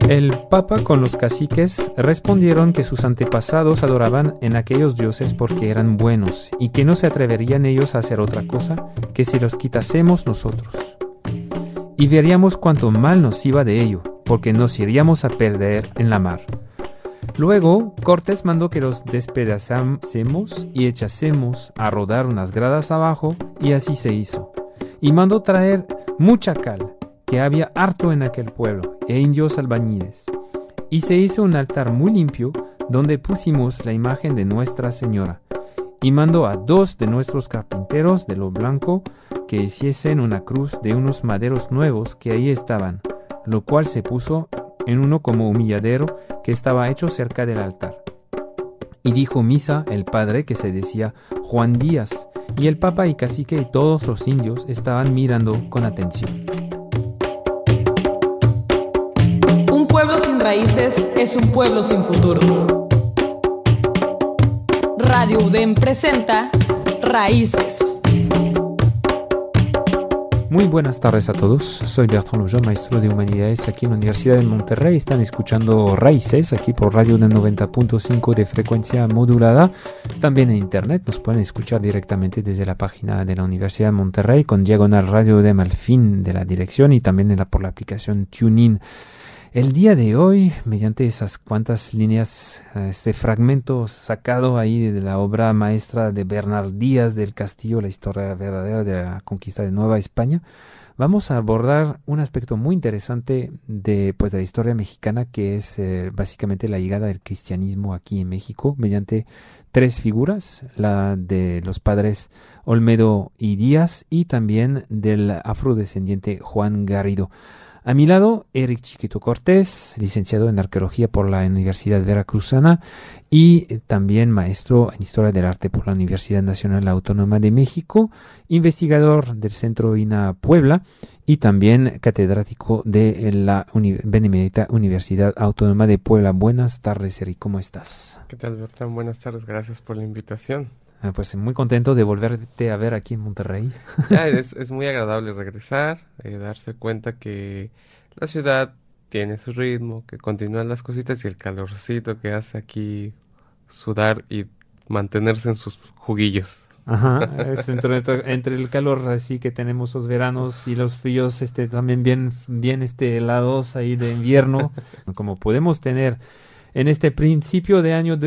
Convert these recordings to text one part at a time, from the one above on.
El Papa con los caciques respondieron que sus antepasados adoraban en aquellos dioses porque eran buenos y que no se atreverían ellos a hacer otra cosa que si los quitásemos nosotros. Y veríamos cuánto mal nos iba de ello, porque nos iríamos a perder en la mar. Luego, Cortés mandó que los despedazásemos y echásemos a rodar unas gradas abajo, y así se hizo. Y mandó traer mucha cal, que había harto en aquel pueblo, e indios albañiles. Y se hizo un altar muy limpio, donde pusimos la imagen de Nuestra Señora. Y mandó a 2 de nuestros carpinteros de lo blanco que hiciesen una cruz de unos maderos nuevos que ahí estaban, lo cual se puso en uno como humilladero que estaba hecho cerca del altar. Y dijo misa el padre que se decía Juan Díaz, y el papa y cacique y todos los indios estaban mirando con atención. Un pueblo sin raíces es un pueblo sin futuro. Radio UDEM presenta Raíces. Muy buenas tardes a todos, soy Bertrand Lojo, maestro de Humanidades aquí en la Universidad de Monterrey. Están escuchando Raíces aquí por Radio UDEM 90.5 de frecuencia modulada. También en internet nos pueden escuchar directamente desde la página de la Universidad de Monterrey con diagonal Radio UDEM al fin de la dirección y también por la aplicación TuneIn. El día de hoy, mediante esas cuantas líneas, este fragmento sacado ahí de la obra maestra de Bernal Díaz del Castillo, la historia verdadera de la conquista de Nueva España, vamos a abordar un aspecto muy interesante de la historia mexicana, que es básicamente la llegada del cristianismo aquí en México, mediante 3 figuras, la de los padres Olmedo y Díaz y también del afrodescendiente Juan Garrido. A mi lado, Eric Chiquito Cortés, licenciado en Arqueología por la Universidad Veracruzana y también maestro en Historia del Arte por la Universidad Nacional Autónoma de México, investigador del Centro INA Puebla y también catedrático de la Benemérita Universidad Autónoma de Puebla. Buenas tardes, Eric, ¿cómo estás? ¿Qué tal, Bertrand? Buenas tardes, gracias por la invitación. Pues muy contento de volverte a ver aquí en Monterrey. Es muy agradable regresar, darse cuenta que la ciudad tiene su ritmo, que continúan las cositas y el calorcito que hace aquí sudar y mantenerse en sus juguillos. Ajá, es entre el calor así que tenemos los veranos y los fríos también bien helados ahí de invierno, como podemos tener en este principio de año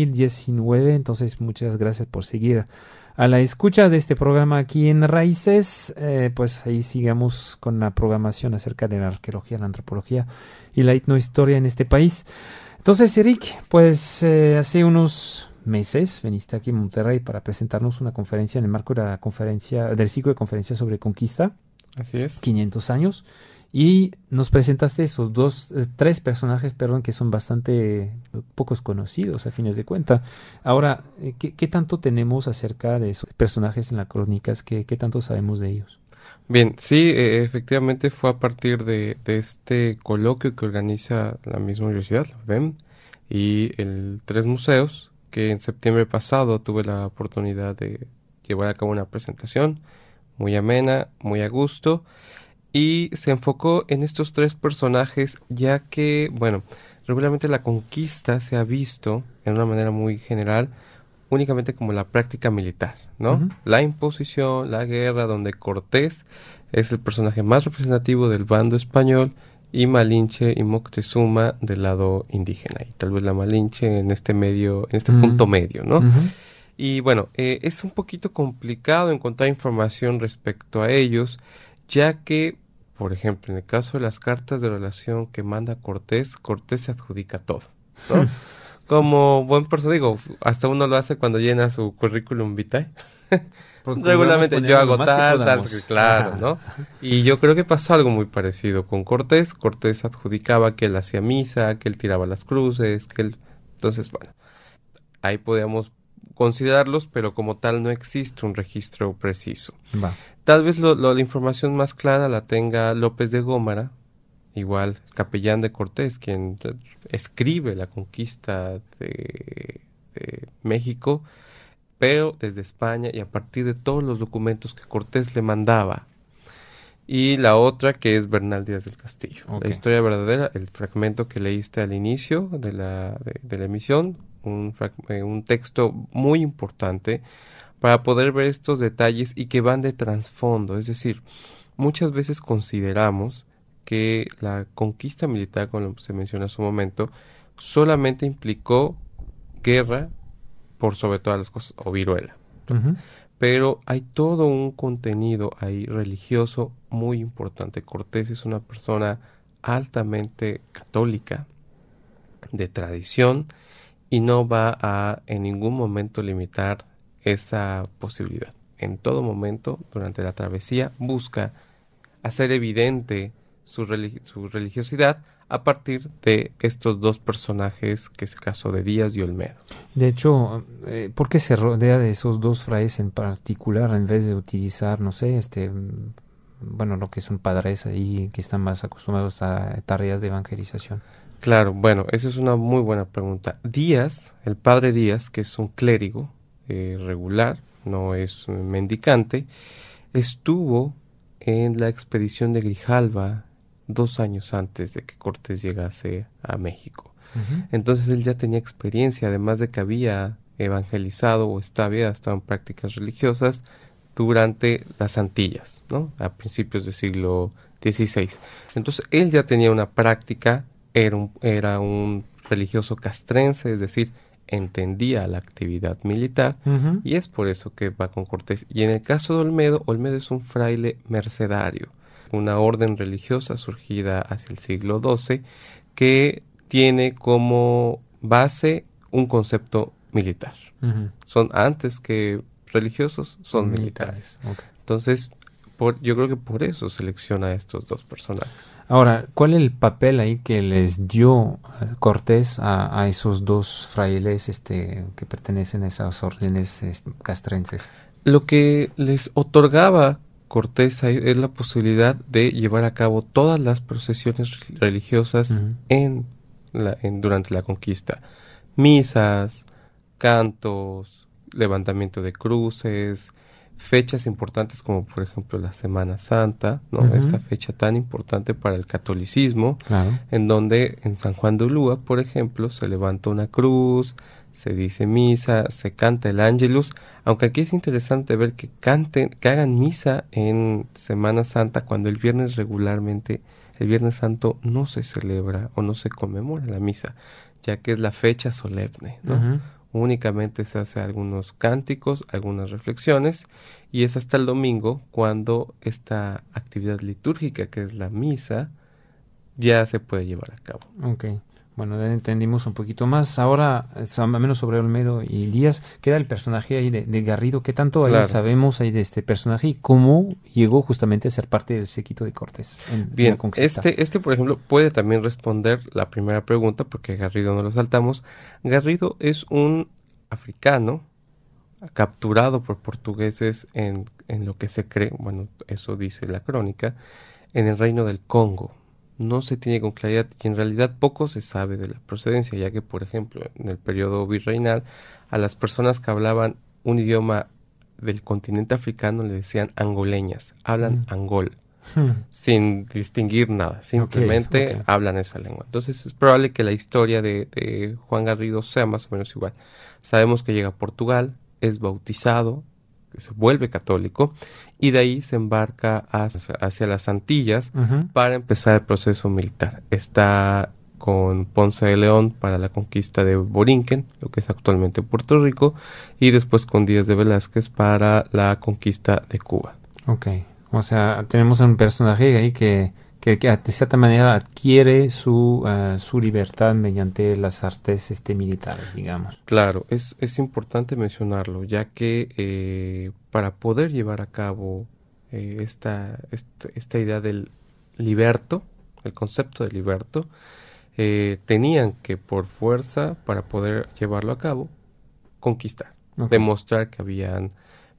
2019. Entonces, muchas gracias por seguir a la escucha de este programa aquí en Raíces. Pues ahí sigamos con la programación acerca de la arqueología, la antropología y la etnohistoria en este país. Entonces, Eric, pues hace unos meses veniste aquí en Monterrey para presentarnos una conferencia en el marco de la conferencia del ciclo de conferencias sobre conquista. Así es. 500 años. Y nos presentaste esos 3 personajes, que son bastante pocos conocidos a fines de cuenta. Ahora, ¿qué tanto tenemos acerca de esos personajes en las crónicas? ¿Qué tanto sabemos de ellos? Bien, sí, efectivamente fue a partir de este coloquio que organiza la misma universidad, la UDEM, y el 3 museos, que en septiembre pasado tuve la oportunidad de llevar a cabo una presentación muy amena, muy a gusto, y se enfocó en estos 3 personajes, ya que, regularmente la conquista se ha visto, en una manera muy general, únicamente como la práctica militar, ¿no? Uh-huh. La imposición, la guerra, donde Cortés es el personaje más representativo del bando español, y Malinche y Moctezuma del lado indígena, y tal vez la Malinche en este punto medio, ¿no? Uh-huh. Y es un poquito complicado encontrar información respecto a ellos, ya que, por ejemplo, en el caso de las cartas de relación que manda Cortés se adjudica todo, ¿no? Como buen persona, hasta uno lo hace cuando llena su currículum vitae. Regularmente yo hago tal, claro, ¿no? Y yo creo que pasó algo muy parecido con Cortés. Cortés adjudicaba que él hacía misa, que él tiraba las cruces, que él... Entonces, ahí podíamos considerarlos, pero como tal no existe un registro preciso. Va. Tal vez la información más clara la tenga López de Gómara, igual capellán de Cortés, quien escribe la conquista de México, pero desde España y a partir de todos los documentos que Cortés le mandaba. y la otra que es Bernal Díaz del Castillo. Ok. La historia verdadera, el fragmento que leíste al inicio de la emisión, un texto muy importante para poder ver estos detalles y que van de trasfondo. Es decir, muchas veces consideramos que la conquista militar, como se menciona hace un momento, solamente implicó guerra por sobre todas las cosas, o viruela. Ujú. Pero hay todo un contenido ahí religioso muy importante. Cortés es una persona altamente católica, de tradición, y no va a en ningún momento limitar esa posibilidad. En todo momento, durante la travesía, busca hacer evidente su religiosidad a partir de estos dos personajes, que es el caso de Díaz y Olmedo. De hecho, ¿por qué se rodea de esos dos frailes en particular en vez de utilizar, no sé, bueno, lo que son padres ahí que están más acostumbrados a tareas de evangelización? Claro, bueno, esa es una muy buena pregunta. Díaz, el padre Díaz, que es un clérigo regular, no es un mendicante, estuvo en la expedición de Grijalva 2 años antes de que Cortés llegase a México. Ujú. Entonces él ya tenía experiencia, además de que había evangelizado o había estado en prácticas religiosas durante las Antillas, ¿no? A principios del siglo XVI. Entonces él ya tenía una práctica, era un religioso castrense, es decir, entendía la actividad militar, Ujú. y es por eso que va con Cortés. Y en el caso de Olmedo, Olmedo es un fraile mercedario, una orden religiosa surgida hacia el siglo XII que tiene como base un concepto militar. Ujú. Son antes que religiosos, son militares. Ok. Entonces, yo creo que por eso selecciona a estos dos personajes. Ahora, ¿cuál es el papel ahí que les dio Cortés a esos dos frailes que pertenecen a esas órdenes castrenses? Lo que les otorgaba Cortés es la posibilidad de llevar a cabo todas las procesiones religiosas Ujú. durante la conquista. Misas, cantos, levantamiento de cruces, fechas importantes como por ejemplo la Semana Santa, ¿no? Ujú. Esta fecha tan importante para el catolicismo, Claro. en donde en San Juan de Ulúa, por ejemplo, se levanta una cruz, se dice misa, se canta el Ángelus, aunque aquí es interesante ver que hagan misa en Semana Santa cuando el Viernes Santo no se celebra o no se conmemora la misa, ya que es la fecha solemne, ¿no? Ujú. Únicamente se hace algunos cánticos, algunas reflexiones, y es hasta el domingo cuando esta actividad litúrgica, que es la misa, ya se puede llevar a cabo. Ok. Bueno, ya entendimos un poquito más. Ahora, al menos sobre Olmedo y Díaz, queda el personaje ahí de Garrido. ¿Qué tanto ahí Claro. sabemos ahí de este personaje y cómo llegó justamente a ser parte del séquito de Cortés en la Bien, conquista? por ejemplo, puede también responder la primera pregunta, porque Garrido no lo saltamos. Garrido es un africano capturado por portugueses en lo que se cree, bueno, eso dice la crónica, en el reino del Congo. No se tiene con claridad y en realidad poco se sabe de la procedencia, ya que, por ejemplo, en el periodo virreinal, a las personas que hablaban un idioma del continente africano le decían angoleñas, hablan angol, sin distinguir nada, simplemente ok. hablan esa lengua. Entonces es probable que la historia de Juan Garrido sea más o menos igual. Sabemos que llega a Portugal, es bautizado, que se vuelve católico, y de ahí se embarca hacia las Antillas Ujú. para empezar el proceso militar. Está con Ponce de León para la conquista de Borinquen, lo que es actualmente Puerto Rico, y después con Díaz de Velázquez para la conquista de Cuba. Ok. O sea, tenemos un personaje ahí que de cierta manera adquiere su libertad mediante las artes militares, digamos. Claro, es importante mencionarlo, ya que para poder llevar a cabo esta idea del liberto, el concepto de liberto, tenían que por fuerza, para poder llevarlo a cabo, conquistar, Ok. demostrar que habían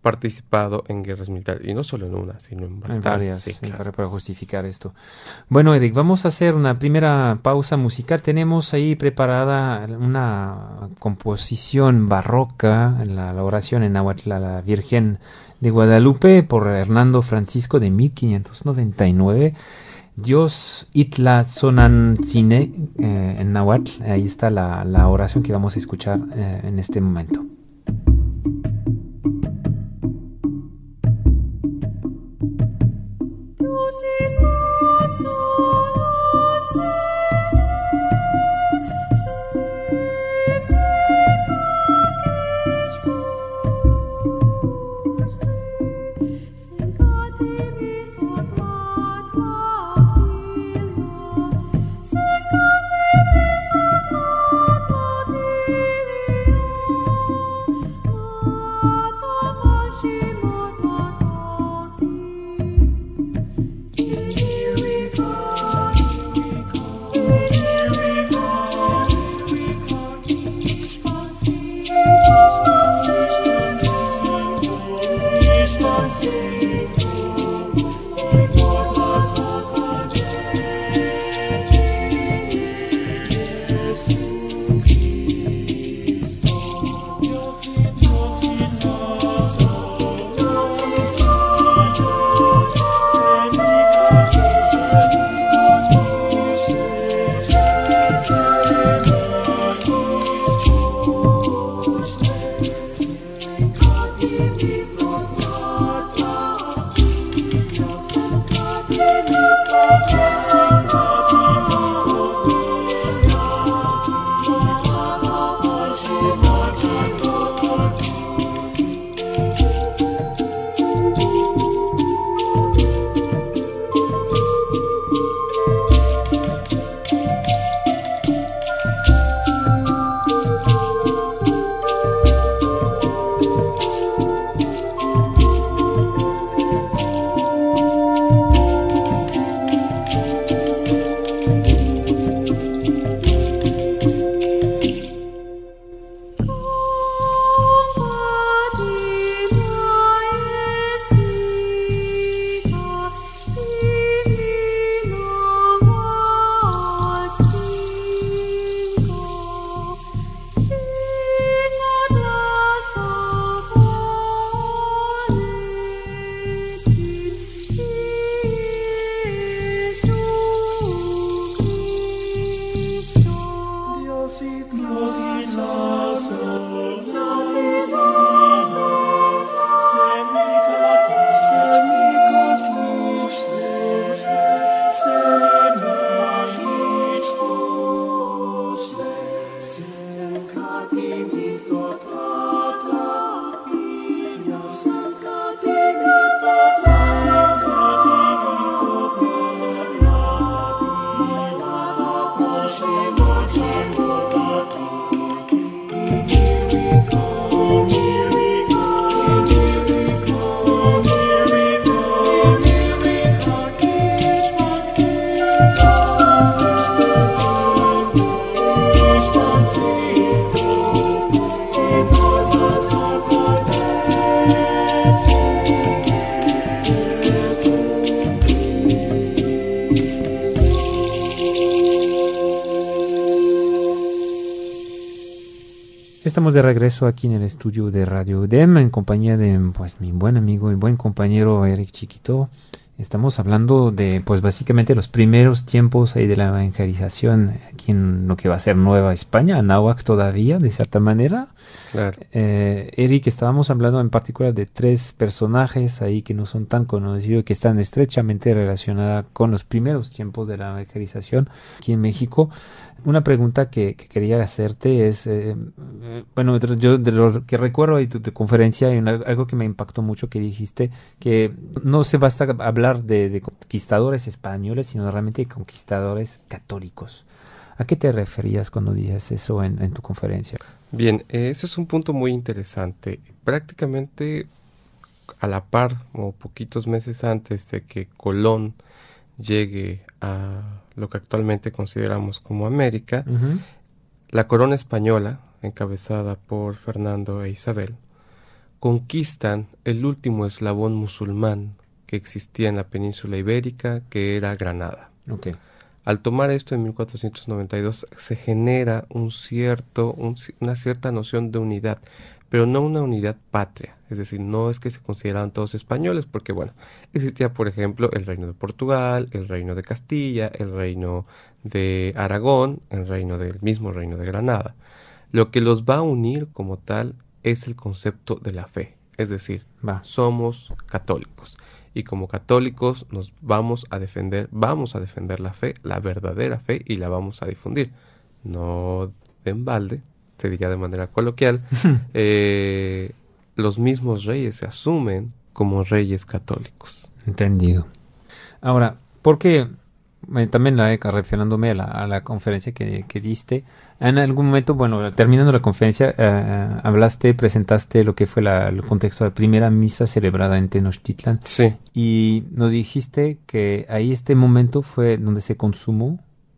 participado en guerras militares, y no solo en una, sino en bastantes. En varias, sí, claro. para justificar esto. Bueno, Eric, vamos a hacer una primera pausa musical. Tenemos ahí preparada una composición barroca, la oración en náhuatl a la Virgen de Guadalupe por Hernando Francisco de 1599. Dios itla sonantzine en náhuatl. Ahí está la oración que vamos a escuchar en este momento. Estamos de regreso aquí en el estudio de Radio UDEM en compañía de mi buen amigo y buen compañero Eric Chiquito. Estamos hablando de básicamente los primeros tiempos ahí de la evangelización aquí en lo que va a ser Nueva España, Anáhuac todavía, de cierta manera. Claro. Eric, estábamos hablando en particular de 3 personajes ahí que no son tan conocidos, que están estrechamente relacionados con los primeros tiempos de la evangelización aquí en México. Una pregunta que quería hacerte es, yo de lo que recuerdo de tu conferencia, hay algo que me impactó mucho que dijiste, que no se basta hablar de conquistadores españoles, sino realmente de conquistadores católicos. ¿A qué te referías cuando dices eso en tu conferencia? Bien, ese es un punto muy interesante. Prácticamente a la par, o poquitos meses antes de que Colón llegue a lo que actualmente consideramos como América, la corona española, encabezada por Fernando e Isabel, conquistan el último eslabón musulmán que existía en la península ibérica, que era Granada. Okay. Al tomar esto en 1492 se genera una cierta noción de unidad, pero no una unidad patria, es decir, no es que se consideraban todos españoles, porque bueno, existía por ejemplo el reino de Portugal, el reino de Castilla, el reino de Aragón, el mismo reino de Granada. Lo que los va a unir como tal es el concepto de la fe, es decir, somos católicos. Y como católicos nos vamos a defender la fe, la verdadera fe, y la vamos a difundir. No de embalde, se diría de manera coloquial. Los mismos reyes se asumen como reyes católicos. Entendido. Ahora, ¿por qué? También refiriéndome a la conferencia que diste, en algún momento, bueno, terminando la conferencia, presentaste lo que fue el contexto de la primera misa celebrada en Tenochtitlan. Sí. Y nos dijiste que ahí este momento fue donde se consumó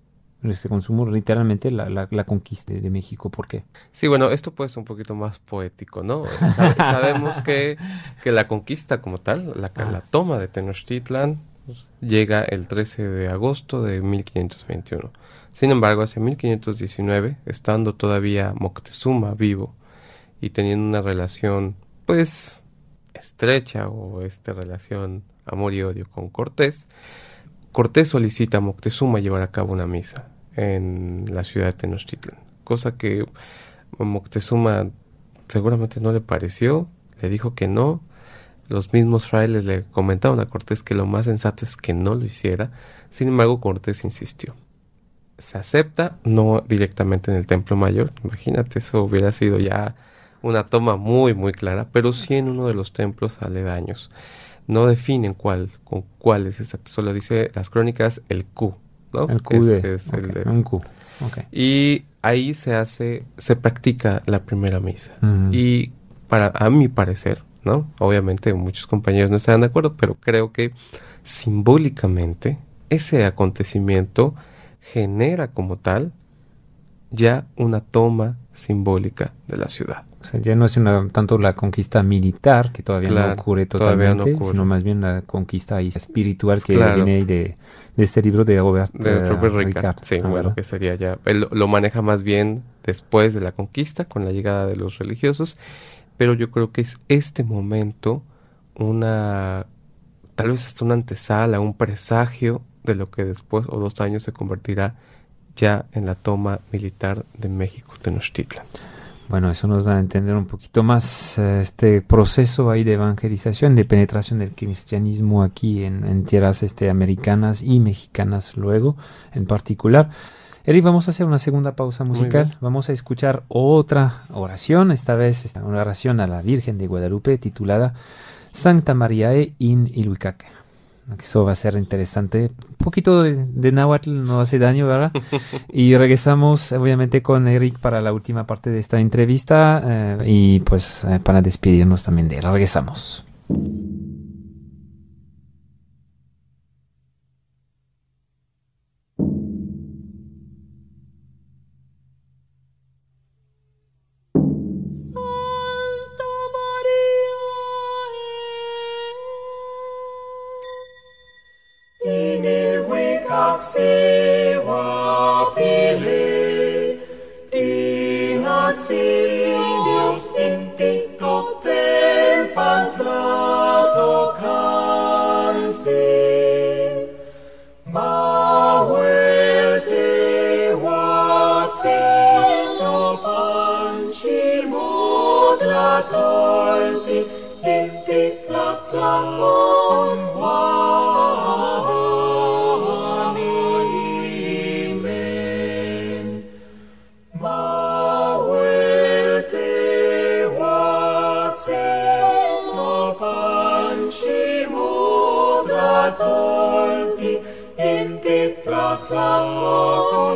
literalmente la conquista de México. ¿Por qué? Sí, bueno, esto puede ser un poquito más poético, ¿no? Sabemos que la conquista como tal, la toma de Tenochtitlan, llega el 13 de agosto de 1521. Sin embargo, hacia 1519, estando todavía Moctezuma vivo y teniendo una relación, pues, estrecha o relación amor y odio con Cortés, Cortés solicita a Moctezuma llevar a cabo una misa en la ciudad de Tenochtitlan, cosa que Moctezuma seguramente no le pareció, le dijo que no. Los mismos frailes le comentaron a Cortés que lo más sensato es que no lo hiciera. Sin embargo, Cortés insistió. Se acepta, no directamente en el Templo Mayor. Imagínate, eso hubiera sido ya una toma muy, muy clara, pero sí en uno de los templos aledaños. No definen cuál es exacto, solo dice las crónicas el Q, ¿no? El Q un Q. Okay. Y ahí se practica la primera misa. Uh-huh. Y a mi parecer, ¿no? Obviamente muchos compañeros no estarán de acuerdo, pero creo que simbólicamente ese acontecimiento genera como tal ya una toma simbólica de la ciudad. O sea, ya no es tanto la conquista militar, que todavía no ocurre totalmente, sino más bien la conquista espiritual que viene de este libro de Robert Ricard. Sí, bueno, que sería ya, él lo maneja más bien después de la conquista, con la llegada de los religiosos. Pero yo creo que es este momento tal vez hasta una antesala, un presagio de lo que después o 2 años se convertirá ya en la toma militar de México, Tenochtitlan. Bueno, eso nos da a entender un poquito más este proceso ahí de evangelización, de penetración del cristianismo aquí en tierras americanas y mexicanas luego, en particular. Eri, vamos a hacer una segunda pausa musical. Vamos a escuchar otra oración, esta vez una oración a la Virgen de Guadalupe titulada Sancta Mariae in Ilhuicac. Eso va a ser interesante. Un poquito de náhuatl no hace daño, ¿verdad? Y regresamos obviamente con Eric para la última parte de esta entrevista y pues para despedirnos también de él. Regresamos. Siwa pili, inatilius intito tempam trato cansi, mahuelte vacito panci mudratorti, intit laclamon Tolti in tetra con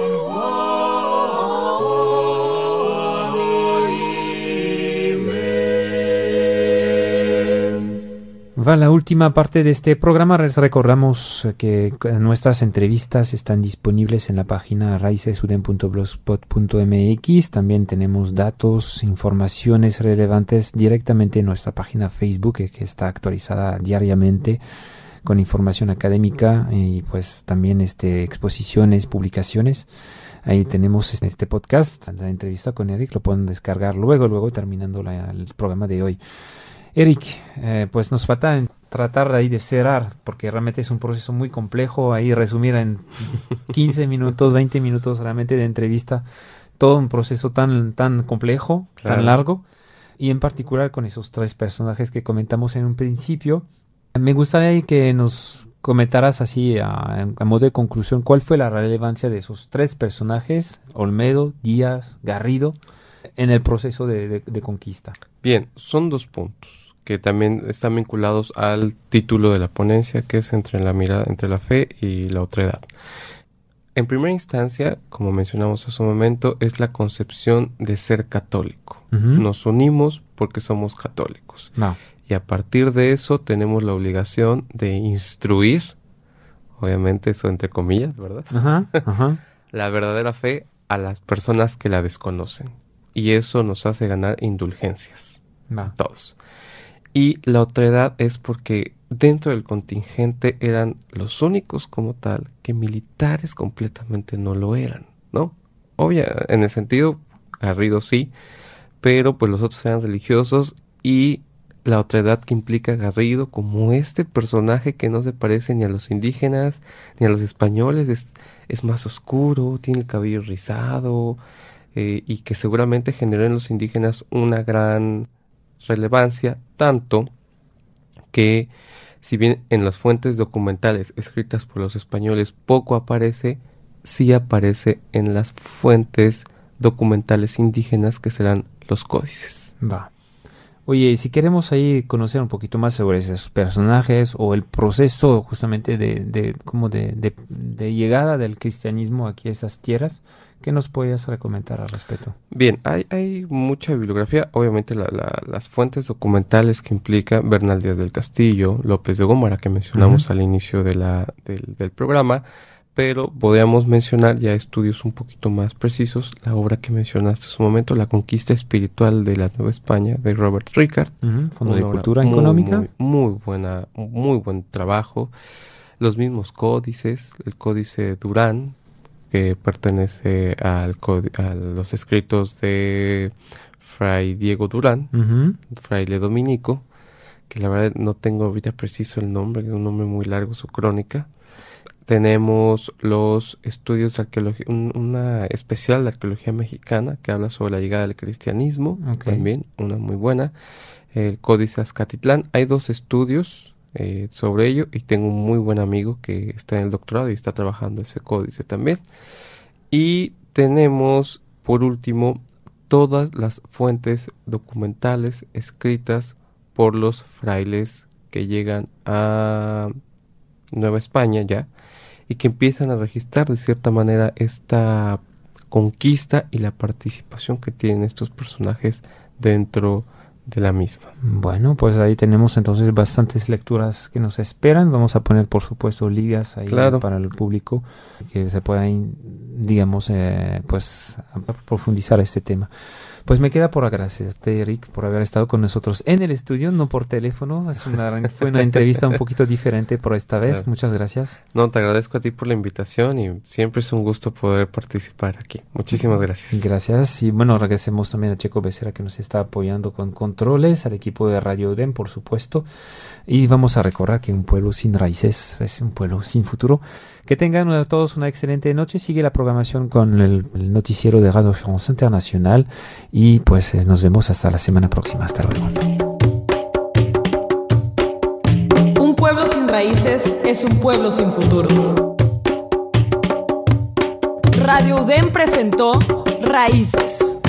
va la última parte de este programa. Recordamos que nuestras entrevistas están disponibles en la página raicesuden.blogspot.mx. También tenemos datos, informaciones relevantes directamente en nuestra página Facebook, que está actualizada diariamente con información académica y pues también exposiciones, publicaciones. Ahí tenemos este podcast, la entrevista con Eric, lo pueden descargar luego terminando el programa de hoy. Eric, pues nos falta tratar ahí de cerrar, porque realmente es un proceso muy complejo, ahí resumir en 15 minutos, 20 minutos realmente de entrevista, todo un proceso tan complejo, claro, tan largo, y en particular con esos 3 personajes que comentamos en un principio. Me gustaría que nos comentaras así a modo de conclusión cuál fue la relevancia de esos 3 personajes, Olmedo, Díaz, Garrido, en el proceso de conquista. Bien, son 2 puntos que también están vinculados al título de la ponencia, que es entre la fe y la otredad. En primera instancia, como mencionamos hace un momento, es la concepción de ser católico. Uh-huh. Nos unimos porque somos católicos. No. Y a partir de eso tenemos la obligación de instruir, obviamente eso entre comillas, ¿verdad? Uh-huh. La verdadera fe a las personas que la desconocen. Y eso nos hace ganar indulgencias. A todos. Y la otredad es porque dentro del contingente eran los únicos como tal que militares completamente no lo eran, ¿no? Obvio, en el sentido, Garrido sí, pero pues los otros eran religiosos y la otredad que implica Garrido como este personaje que no se parece ni a los indígenas ni a los españoles, es más oscuro, tiene el cabello rizado y que seguramente generó en los indígenas una gran relevancia, tanto que si bien en las fuentes documentales escritas por los españoles poco aparece, sí aparece en las fuentes documentales indígenas que serán los códices. Va. Oye, si queremos ahí conocer un poquito más sobre esos personajes o el proceso justamente de llegada del cristianismo aquí a esas tierras, ¿qué nos puedes recomendar al respecto? Bien, hay mucha bibliografía, obviamente las fuentes documentales que implica Bernal Díaz del Castillo, López de Gómara, que mencionamos al inicio del programa, pero podríamos mencionar ya estudios un poquito más precisos, la obra que mencionaste hace un momento, La conquista espiritual de la Nueva España, de Robert Ricard. Fondo de Cultura Económica. Muy buen trabajo. Los mismos códices, el Códice Durán, que pertenece a los escritos de Fray Diego Durán, fraile dominico, que la verdad no tengo ahorita preciso el nombre, que es un nombre muy largo, su crónica. Tenemos los estudios de arqueología, una especial de arqueología mexicana que habla sobre la llegada del cristianismo, también una muy buena. El Códice Azcatitlán. Hay 2 estudios sobre ello y tengo un muy buen amigo que está en el doctorado y está trabajando ese códice también. Y tenemos, por último, todas las fuentes documentales escritas por los frailes que llegan a Nueva España ya, y que empiezan a registrar de cierta manera esta conquista y la participación que tienen estos personajes dentro de la misma. Bueno, pues ahí tenemos entonces bastantes lecturas que nos esperan. Vamos a poner, por supuesto, ligas ahí para el público que se puedan, digamos, pues profundizar este tema. Pues me queda por agradecerte, Eric, por haber estado con nosotros en el estudio, no por teléfono. Fue una entrevista un poquito diferente por esta vez. Muchas gracias. No, te agradezco a ti por la invitación y siempre es un gusto poder participar aquí. Muchísimas gracias. Gracias. Y bueno, agradecemos también a Checo Becerra que nos está apoyando con controles, al equipo de Radio UDEM, por supuesto. Y vamos a recordar que un pueblo sin raíces es un pueblo sin futuro. Que tengan a todos una excelente noche. Sigue la programación con el noticiero de Radio France Internacional. Y pues nos vemos hasta la semana próxima. Hasta luego. Un pueblo sin raíces es un pueblo sin futuro. Radio UDEM presentó Raíces.